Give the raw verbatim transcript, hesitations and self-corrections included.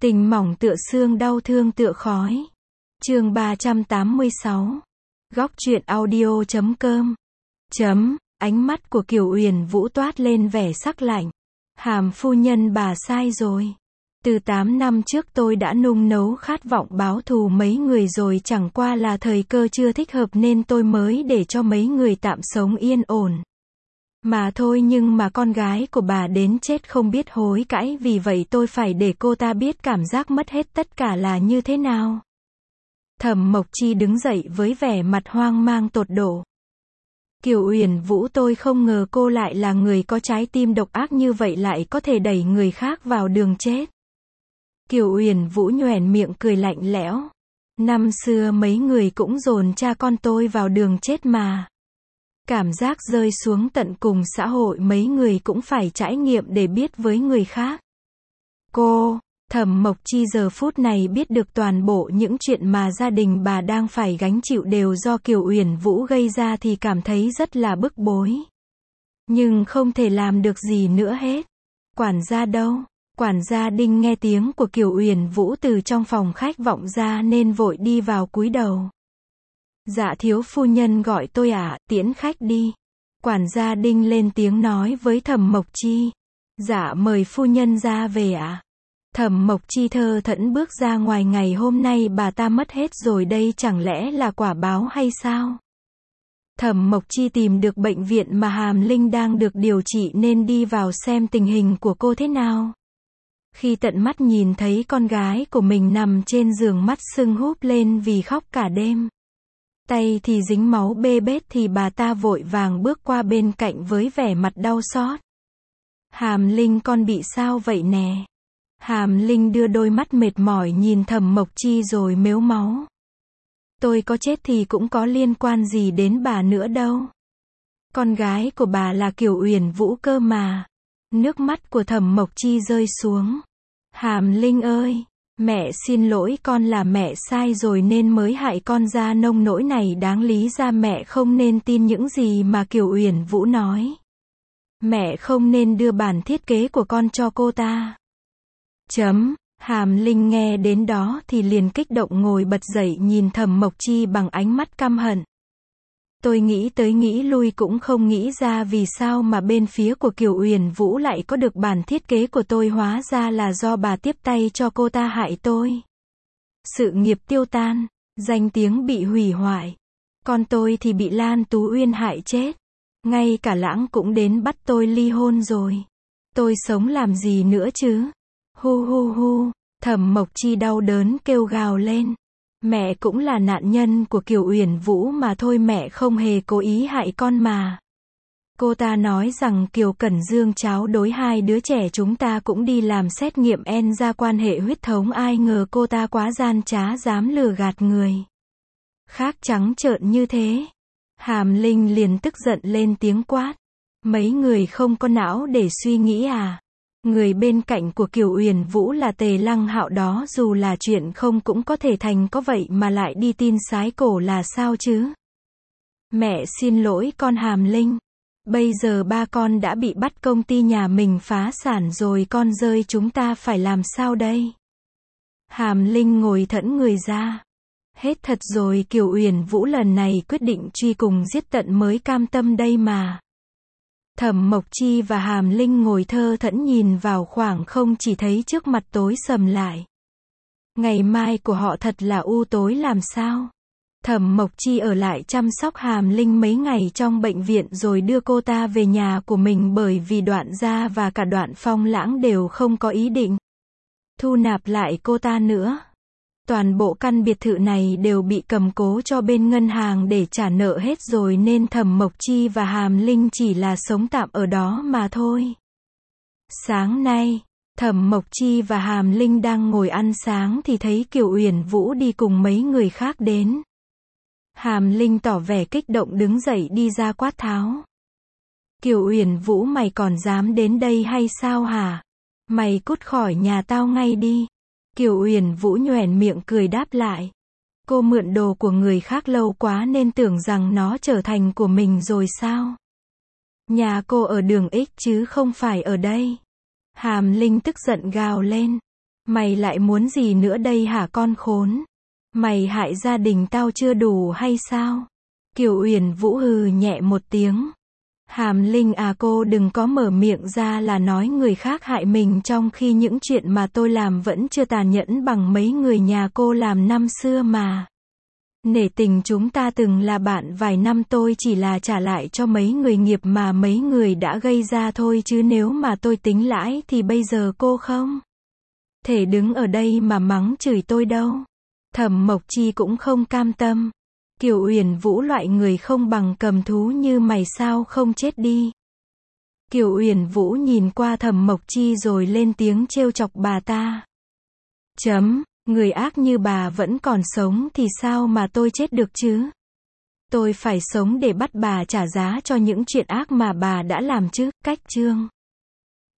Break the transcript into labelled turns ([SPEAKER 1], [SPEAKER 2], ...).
[SPEAKER 1] Tình mỏng tựa xương, đau thương tựa khói. Chương ba trăm tám mươi sáu. Góc truyện audio chấm com. Chấm, ánh mắt của Kiều Uyển Vũ toát lên vẻ sắc lạnh. Hàm phu nhân bà sai rồi. Từ tám năm trước tôi đã nung nấu khát vọng báo thù mấy người rồi, chẳng qua là thời cơ chưa thích hợp nên tôi mới để cho mấy người tạm sống yên ổn mà thôi, nhưng mà con gái của bà đến chết không biết hối cãi, vì vậy tôi phải để cô ta biết cảm giác mất hết tất cả là như thế nào. Thẩm Mộc Chi đứng dậy với vẻ mặt hoang mang tột độ. Kiều Uyển Vũ, tôi không ngờ cô lại là người có trái tim độc ác như vậy, lại có thể đẩy người khác vào đường chết. Kiều Uyển Vũ nhoẻn miệng cười lạnh lẽo. Năm xưa mấy người cũng dồn cha con tôi vào đường chết mà. Cảm giác rơi xuống tận cùng xã hội mấy người cũng phải trải nghiệm để biết với người khác. Cô, Thẩm Mộc Chi giờ phút này biết được toàn bộ những chuyện mà gia đình bà đang phải gánh chịu đều do Kiều Uyển Vũ gây ra thì cảm thấy rất là bức bối. Nhưng không thể làm được gì nữa hết. Quản gia đâu? Quản gia Đinh nghe tiếng của Kiều Uyển Vũ từ trong phòng khách vọng ra nên vội đi vào cúi đầu. Dạ thiếu phu nhân gọi tôi ạ, à, tiễn khách đi. Quản gia Đinh lên tiếng nói với Thẩm Mộc Chi. Dạ mời phu nhân ra về ạ. À. Thẩm Mộc Chi thơ thẫn bước ra ngoài, ngày hôm nay bà ta mất hết rồi đây, chẳng lẽ là quả báo hay sao? Thẩm Mộc Chi tìm được bệnh viện mà Hàm Linh đang được điều trị nên đi vào xem tình hình của cô thế nào. Khi tận mắt nhìn thấy con gái của mình nằm trên giường, mắt sưng húp lên vì khóc cả đêm, tay thì dính máu bê bết, thì bà ta vội vàng bước qua bên cạnh với vẻ mặt đau xót. Hàm Linh, con bị sao vậy nè? Hàm Linh đưa đôi mắt mệt mỏi nhìn Thẩm Mộc Chi rồi mếu máu. Tôi có chết thì cũng có liên quan gì đến bà nữa đâu. Con gái của bà là Kiều Uyển Vũ cơ mà. Nước mắt của Thẩm Mộc Chi rơi xuống. Hàm Linh ơi, mẹ xin lỗi, con là mẹ sai rồi nên mới hại con ra nông nỗi này, đáng lý ra mẹ không nên tin những gì mà Kiều Uyển Vũ nói. Mẹ không nên đưa bản thiết kế của con cho cô ta. Chấm, Hàm Linh nghe đến đó thì liền kích động ngồi bật dậy nhìn Thẩm Mộc Chi bằng ánh mắt căm hận. Tôi nghĩ tới nghĩ lui cũng không nghĩ ra vì sao mà bên phía của Kiều Uyển Vũ lại có được bản thiết kế của tôi, hóa ra là do bà tiếp tay cho cô ta hại tôi. Sự nghiệp tiêu tan, danh tiếng bị hủy hoại. Con tôi thì bị Lan Tú Uyên hại chết. Ngay cả Lãng cũng đến bắt tôi ly hôn rồi. Tôi sống làm gì nữa chứ? Hu hu hu, Thẩm Mộc Chi đau đớn kêu gào lên. Mẹ cũng là nạn nhân của Kiều Uyển Vũ mà thôi, mẹ không hề cố ý hại con mà. Cô ta nói rằng Kiều Cẩn Dương cháu đối hai đứa trẻ chúng ta cũng đi làm xét nghiệm en ra quan hệ huyết thống, ai ngờ cô ta quá gian trá, dám lừa gạt người khác trắng trợn như thế. Hàm Linh liền tức giận lên tiếng quát. Mấy người không có não để suy nghĩ à? Người bên cạnh của Kiều Uyển Vũ là Tề Lăng Hạo đó, dù là chuyện không cũng có thể thành có, vậy mà lại đi tin sái cổ là sao chứ? Mẹ xin lỗi con Hàm Linh. Bây giờ ba con đã bị bắt, công ty nhà mình phá sản rồi, con rơi chúng ta phải làm sao đây? Hàm Linh ngồi thẫn người ra. Hết thật rồi, Kiều Uyển Vũ lần này quyết định truy cùng giết tận mới cam tâm đây mà. Thẩm Mộc Chi và Hàm Linh ngồi thơ thẫn nhìn vào khoảng không, chỉ thấy trước mặt tối sầm lại. Ngày mai của họ thật là u tối làm sao? Thẩm Mộc Chi ở lại chăm sóc Hàm Linh mấy ngày trong bệnh viện rồi đưa cô ta về nhà của mình, bởi vì Đoạn Gia và cả Đoạn Phong Lãng đều không có ý định thu nạp lại cô ta nữa. Toàn bộ căn biệt thự này đều bị cầm cố cho bên ngân hàng để trả nợ hết rồi, nên Thẩm Mộc Chi và Hàm Linh chỉ là sống tạm ở đó mà thôi. Sáng nay, Thẩm Mộc Chi và Hàm Linh đang ngồi ăn sáng thì thấy Kiều Uyển Vũ đi cùng mấy người khác đến. Hàm Linh tỏ vẻ kích động đứng dậy đi ra quát tháo. Kiều Uyển Vũ, mày còn dám đến đây hay sao hả? Mày cút khỏi nhà tao ngay đi. Kiều Uyển Vũ nhoẻn miệng cười đáp lại. Cô mượn đồ của người khác lâu quá nên tưởng rằng nó trở thành của mình rồi sao? Nhà cô ở đường X chứ không phải ở đây. Hàm Linh tức giận gào lên. Mày lại muốn gì nữa đây hả con khốn? Mày hại gia đình tao chưa đủ hay sao? Kiều Uyển Vũ hừ nhẹ một tiếng. Hàm Linh à, cô đừng có mở miệng ra là nói người khác hại mình trong khi những chuyện mà tôi làm vẫn chưa tàn nhẫn bằng mấy người nhà cô làm năm xưa mà. Nể tình chúng ta từng là bạn vài năm, tôi chỉ là trả lại cho mấy người nghiệp mà mấy người đã gây ra thôi, chứ nếu mà tôi tính lãi thì bây giờ cô không thể đứng ở đây mà mắng chửi tôi đâu. Thẩm Mộc Chi cũng không cam tâm. Kiều Uyển Vũ, loại người không bằng cầm thú như mày sao không chết đi? Kiều Uyển Vũ nhìn qua Thẩm Mộc Chi rồi lên tiếng trêu chọc bà ta. Chấm, người ác như bà vẫn còn sống thì sao mà tôi chết được chứ? Tôi phải sống để bắt bà trả giá cho những chuyện ác mà bà đã làm chứ. Cách chương